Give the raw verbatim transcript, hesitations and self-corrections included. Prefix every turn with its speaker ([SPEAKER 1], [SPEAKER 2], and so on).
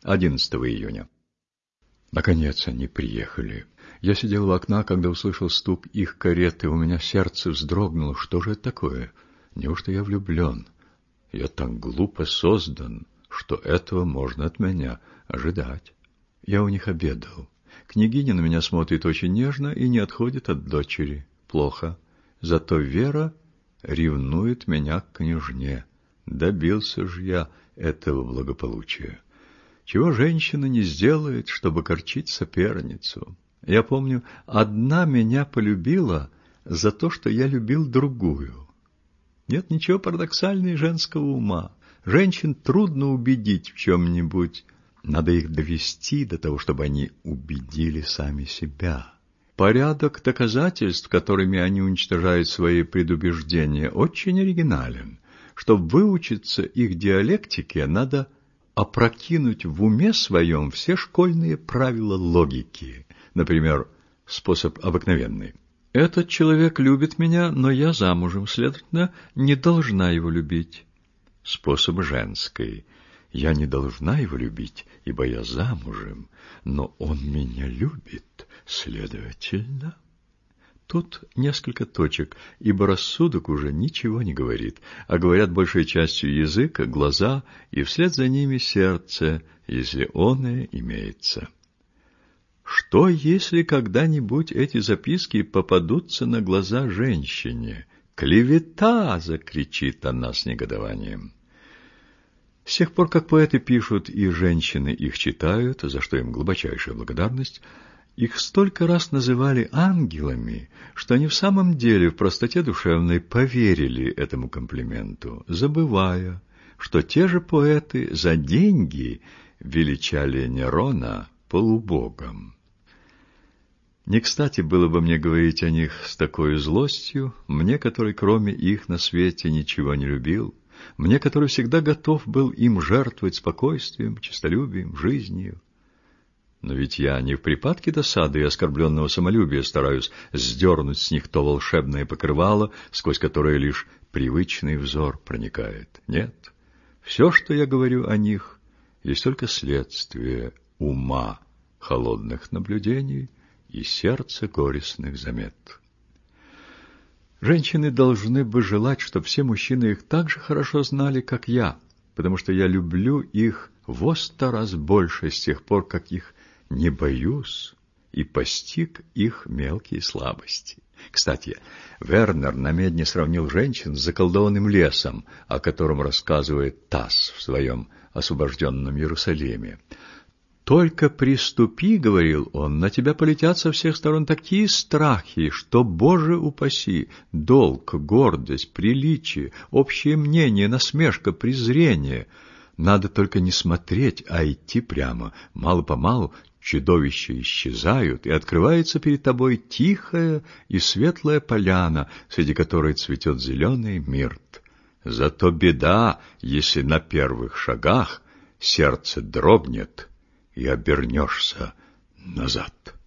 [SPEAKER 1] одиннадцатого июня. Наконец они приехали. Я сидел у окна, когда услышал стук их кареты. У меня сердце вздрогнуло. Что же это такое? Неужто я влюблен? Я так глупо создан, что этого можно от меня ожидать. Я у них обедал. Княгиня на меня смотрит очень нежно и не отходит от дочери. Плохо. Зато Вера ревнует меня к княжне. Добился же я этого благополучия. Чего женщина не сделает, чтобы корчить соперницу? Я помню, одна меня полюбила за то, что я любил другую. Нет ничего парадоксальнее женского ума. Женщин трудно убедить в чем-нибудь. Надо их довести до того, чтобы они убедили сами себя. Порядок доказательств, которыми они уничтожают свои предубеждения, очень оригинален. Чтобы выучиться их диалектике, надо опрокинуть в уме своем все школьные правила логики. Например, способ обыкновенный. Этот человек любит меня, но я замужем, следовательно, не должна его любить. Способ женский. Я не должна его любить, ибо я замужем, но он меня любит, следовательно. Тут несколько точек, ибо рассудок уже ничего не говорит, а говорят большей частью язык, глаза и вслед за ними сердце, если оное имеется. Что, если когда-нибудь эти записки попадутся на глаза женщине? «Клевета!» — закричит она с негодованием. С тех пор, как поэты пишут, и женщины их читают, за что им глубочайшая благодарность, их столько раз называли ангелами, что они в самом деле в простоте душевной поверили этому комплименту, забывая, что те же поэты за деньги величали Нерона полубогом. Не кстати было бы мне говорить о них с такой злостью, мне, который кроме их на свете ничего не любил, мне, который всегда готов был им жертвовать спокойствием, честолюбием, жизнью. Но ведь я не в припадке досады и оскорбленного самолюбия стараюсь сдернуть с них то волшебное покрывало, сквозь которое лишь привычный взор проникает. Нет, все, что я говорю о них, есть только следствие ума холодных наблюдений и сердца горестных замет. Женщины должны бы желать, чтобы все мужчины их так же хорошо знали, как я, потому что я люблю их во сто раз больше с тех пор, как их не боюсь и постиг их мелкие слабости. Кстати, Вернер намедни сравнил женщин с заколдованным лесом, о котором рассказывает Тасс в своем освобожденном Иерусалиме. «Только приступи, — говорил он, — на тебя полетят со всех сторон такие страхи, что, Боже упаси, долг, гордость, приличие, общее мнение, насмешка, презрение. Надо только не смотреть, а идти прямо. Мало-помалу чудовища исчезают, и открывается перед тобой тихая и светлая поляна, среди которой цветет зеленый мирт. Зато беда, если на первых шагах сердце дрогнет, и обернешься назад».